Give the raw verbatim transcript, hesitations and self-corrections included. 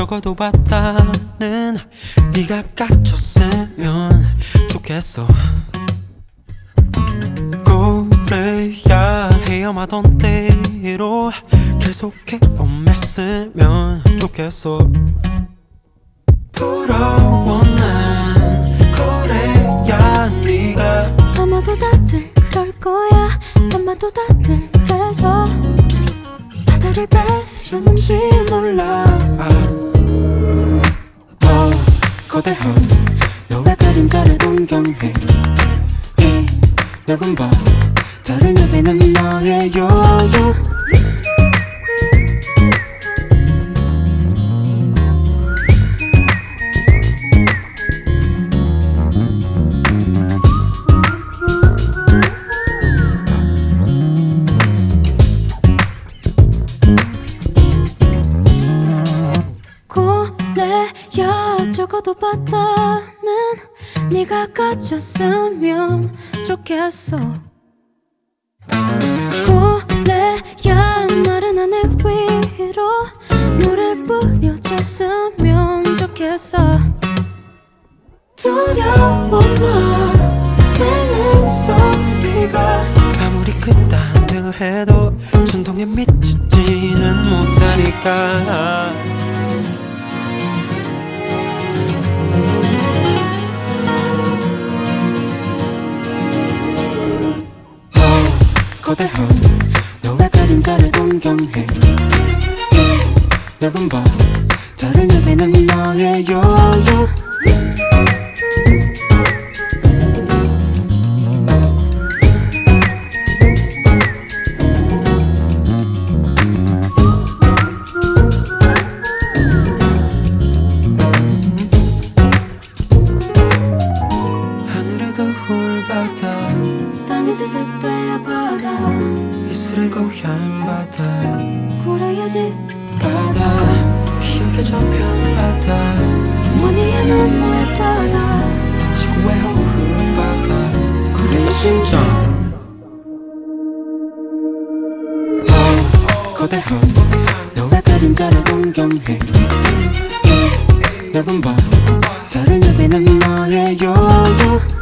적어도 바다는 네가 갇혔으면 좋겠어. 그래야 헤엄하던 대로 계속해 엄했으면 좋겠어. 부러워 난 그래야 네가 아마도 다들 그럴 거야. 아마도 다들 그래서 바다를 뺏으려는지 몰라. 어, 거대한 너의 그림자를 동경해. 이 넓은 바다를 누비는 너의 여유. 고래야 적어도 바다는 네가 갇혔으면 좋겠어. 고래야 마른 하늘 위로 물을 뿌려줬으면 좋겠어. 두려워만 내는 소리가 아무리 그딴 해도 진동에 미치지는 못하니까. 거대한 너의 그림자를 동경해. 이 넓은 바다를 누비는 너의 여유. 하늘의 거울 같아. 땅에서 셋대야 바다. 이슬의 고향 바다. 고래야지 바다. 기억의 저편 바다. 머니의 눈물 바다. 지구의 호흡 바다. 그래야 진짜. 어, 거대한 너의 그림자를 동경해. 이 넓은 바다를 누비는 너의 여유.